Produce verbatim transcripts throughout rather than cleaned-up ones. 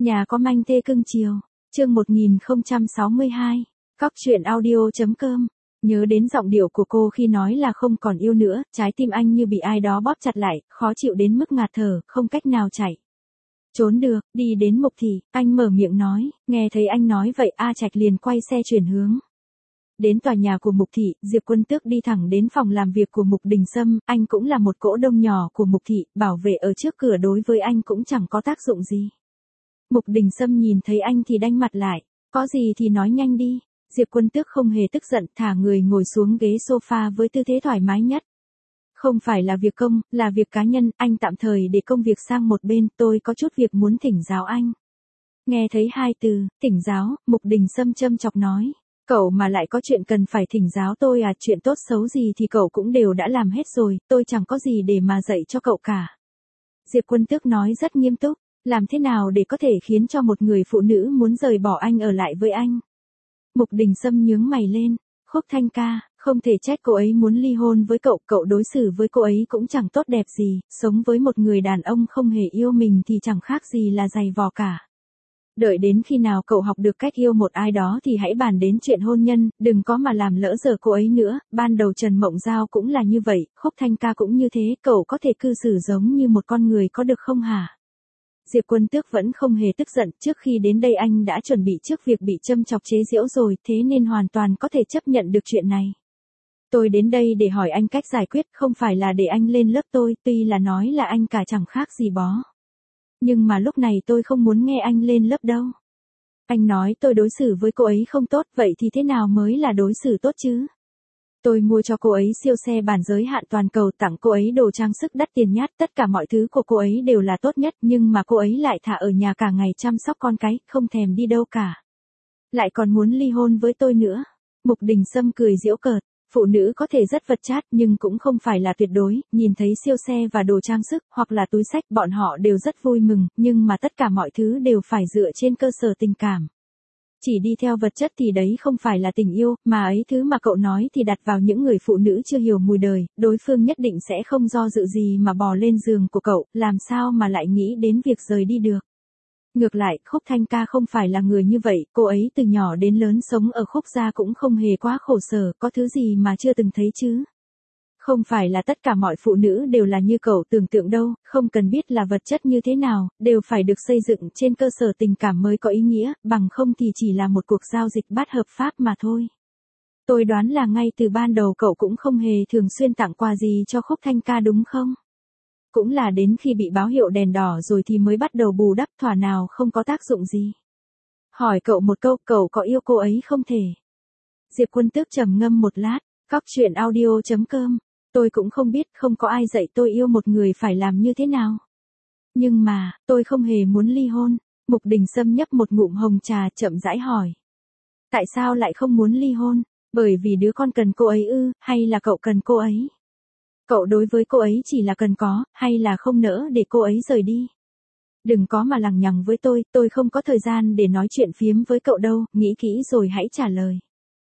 Nhà có manh thê cưng chiều. Chương một nghìn không trăm sáu mươi hai. Cóc truyện audio.com. Nhớ đến giọng điệu của cô khi nói là không còn yêu nữa, trái tim anh như bị ai đó bóp chặt lại, khó chịu đến mức ngạt thở, không cách nào chạy. Trốn được, đi đến Mục Thị, anh mở miệng nói, nghe thấy anh nói vậy A Trạch liền quay xe chuyển hướng. Đến tòa nhà của Mục Thị, Diệp Quân Tước đi thẳng đến phòng làm việc của Mục Đình Sâm, anh cũng là một cỗ đông nhỏ của Mục Thị, bảo vệ ở trước cửa đối với anh cũng chẳng có tác dụng gì. Mục Đình Sâm nhìn thấy anh thì đanh mặt lại, có gì thì nói nhanh đi. Diệp Quân Tước không hề tức giận, thả người ngồi xuống ghế sofa với tư thế thoải mái nhất. Không phải là việc công, là việc cá nhân, anh tạm thời để công việc sang một bên, tôi có chút việc muốn thỉnh giáo anh. Nghe thấy hai từ, thỉnh giáo, Mục Đình Sâm châm chọc nói. Cậu mà lại có chuyện cần phải thỉnh giáo tôi à, chuyện tốt xấu gì thì cậu cũng đều đã làm hết rồi, tôi chẳng có gì để mà dạy cho cậu cả. Diệp Quân Tước nói rất nghiêm túc, làm thế nào để có thể khiến cho một người phụ nữ muốn rời bỏ anh ở lại với anh. Mục Đình Sâm nhướng mày lên, Khúc Thanh ca, không thể trách cô ấy muốn ly hôn với cậu, cậu đối xử với cô ấy cũng chẳng tốt đẹp gì, sống với một người đàn ông không hề yêu mình thì chẳng khác gì là giày vò cả. Đợi đến khi nào cậu học được cách yêu một ai đó thì hãy bàn đến chuyện hôn nhân, đừng có mà làm lỡ giờ cô ấy nữa, ban đầu Trần Mộng Giao cũng là như vậy, Khúc Thanh ca cũng như thế, cậu có thể cư xử giống như một con người có được không hả? Diệp Quân Tước vẫn không hề tức giận, trước khi đến đây anh đã chuẩn bị trước việc bị châm chọc chế giễu rồi, thế nên hoàn toàn có thể chấp nhận được chuyện này. Tôi đến đây để hỏi anh cách giải quyết, không phải là để anh lên lớp tôi, tuy là nói là anh cả chẳng khác gì bó. Nhưng mà lúc này tôi không muốn nghe anh lên lớp đâu. Anh nói tôi đối xử với cô ấy không tốt, vậy thì thế nào mới là đối xử tốt chứ? Tôi mua cho cô ấy siêu xe bản giới hạn toàn cầu, tặng cô ấy đồ trang sức đắt tiền nhát, tất cả mọi thứ của cô ấy đều là tốt nhất, nhưng mà cô ấy lại thả ở nhà cả ngày chăm sóc con cái, không thèm đi đâu cả. Lại còn muốn ly hôn với tôi nữa. Mục Đình Sâm cười giễu cợt, phụ nữ có thể rất vật chát nhưng cũng không phải là tuyệt đối, nhìn thấy siêu xe và đồ trang sức, hoặc là túi xách, bọn họ đều rất vui mừng, nhưng mà tất cả mọi thứ đều phải dựa trên cơ sở tình cảm. Chỉ đi theo vật chất thì đấy không phải là tình yêu, mà ấy thứ mà cậu nói thì đặt vào những người phụ nữ chưa hiểu mùi đời, đối phương nhất định sẽ không do dự gì mà bò lên giường của cậu, làm sao mà lại nghĩ đến việc rời đi được. Ngược lại, Khúc Thanh ca không phải là người như vậy, cô ấy từ nhỏ đến lớn sống ở Khúc gia cũng không hề quá khổ sở, có thứ gì mà chưa từng thấy chứ. Không phải là tất cả mọi phụ nữ đều là như cậu tưởng tượng đâu, không cần biết là vật chất như thế nào, đều phải được xây dựng trên cơ sở tình cảm mới có ý nghĩa, bằng không thì chỉ là một cuộc giao dịch bất hợp pháp mà thôi. Tôi đoán là ngay từ ban đầu cậu cũng không hề thường xuyên tặng quà gì cho Khúc Thanh ca đúng không? Cũng là đến khi bị báo hiệu đèn đỏ rồi thì mới bắt đầu bù đắp, thỏa nào không có tác dụng gì. Hỏi cậu một câu, cậu có yêu cô ấy không thể? Diệp Quân Tước trầm ngâm một lát, cóc truyện audio.com. Tôi cũng không biết, không có ai dạy tôi yêu một người phải làm như thế nào. Nhưng mà, tôi không hề muốn ly hôn. Mục Đình Sâm nhấp một ngụm hồng trà chậm rãi hỏi. Tại sao lại không muốn ly hôn? Bởi vì đứa con cần cô ấy ư, hay là cậu cần cô ấy? Cậu đối với cô ấy chỉ là cần có, hay là không nỡ để cô ấy rời đi? Đừng có mà lằng nhằng với tôi, tôi không có thời gian để nói chuyện phiếm với cậu đâu, nghĩ kỹ rồi hãy trả lời.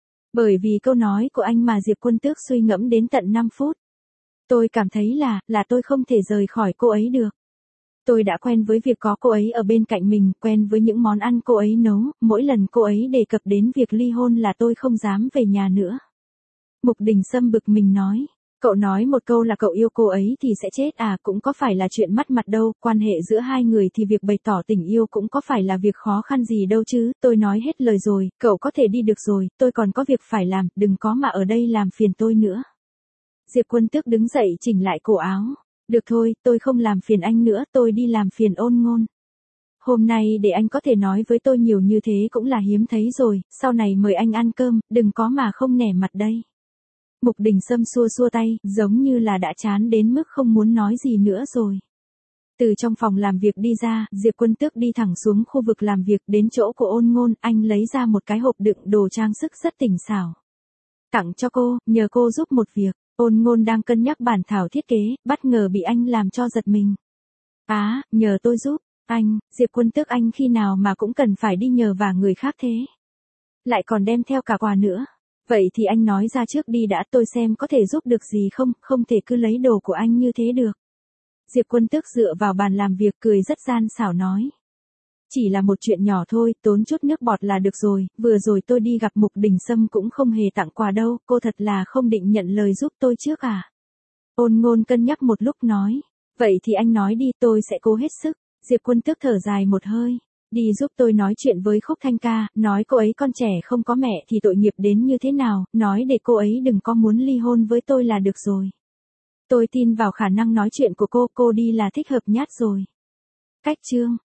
Bởi vì câu nói của anh mà Diệp Quân Tước suy ngẫm đến tận năm phút. Tôi cảm thấy là, là tôi không thể rời khỏi cô ấy được. Tôi đã quen với việc có cô ấy ở bên cạnh mình, quen với những món ăn cô ấy nấu, mỗi lần cô ấy đề cập đến việc ly hôn là tôi không dám về nhà nữa. Mục Đình Sâm bực mình nói, cậu nói một câu là cậu yêu cô ấy thì sẽ chết à, cũng có phải là chuyện mất mặt đâu, quan hệ giữa hai người thì việc bày tỏ tình yêu cũng có phải là việc khó khăn gì đâu chứ, tôi nói hết lời rồi, cậu có thể đi được rồi, tôi còn có việc phải làm, đừng có mà ở đây làm phiền tôi nữa. Diệp Quân Tước đứng dậy chỉnh lại cổ áo, được thôi, tôi không làm phiền anh nữa, tôi đi làm phiền Ôn Ngôn. Hôm nay để anh có thể nói với tôi nhiều như thế cũng là hiếm thấy rồi, sau này mời anh ăn cơm, đừng có mà không nể mặt đây. Mục Đình Sâm xua xua tay, giống như là đã chán đến mức không muốn nói gì nữa rồi. Từ trong phòng làm việc đi ra, Diệp Quân Tước đi thẳng xuống khu vực làm việc, đến chỗ của Ôn Ngôn, anh lấy ra một cái hộp đựng đồ trang sức rất tinh xảo. Tặng cho cô, nhờ cô giúp một việc. Ôn Ngôn đang cân nhắc bản thảo thiết kế, bất ngờ bị anh làm cho giật mình. Á, à, nhờ tôi giúp, anh, Diệp Quân Tước anh khi nào mà cũng cần phải đi nhờ vả người khác thế. Lại còn đem theo cả quà nữa. Vậy thì anh nói ra trước đi đã, tôi xem có thể giúp được gì không, không thể cứ lấy đồ của anh như thế được. Diệp Quân Tước dựa vào bàn làm việc cười rất gian xảo nói. Chỉ là một chuyện nhỏ thôi, tốn chút nước bọt là được rồi, vừa rồi tôi đi gặp Mục Đình Sâm cũng không hề tặng quà đâu, cô thật là không định nhận lời giúp tôi trước à? Ôn Ngôn cân nhắc một lúc nói, vậy thì anh nói đi, tôi sẽ cố hết sức. Diệp Quân Tước thở dài một hơi, đi giúp tôi nói chuyện với Khúc Thanh ca, nói cô ấy con trẻ không có mẹ thì tội nghiệp đến như thế nào, nói để cô ấy đừng có muốn ly hôn với tôi là được rồi. Tôi tin vào khả năng nói chuyện của cô, cô đi là thích hợp nhát rồi. Cách chương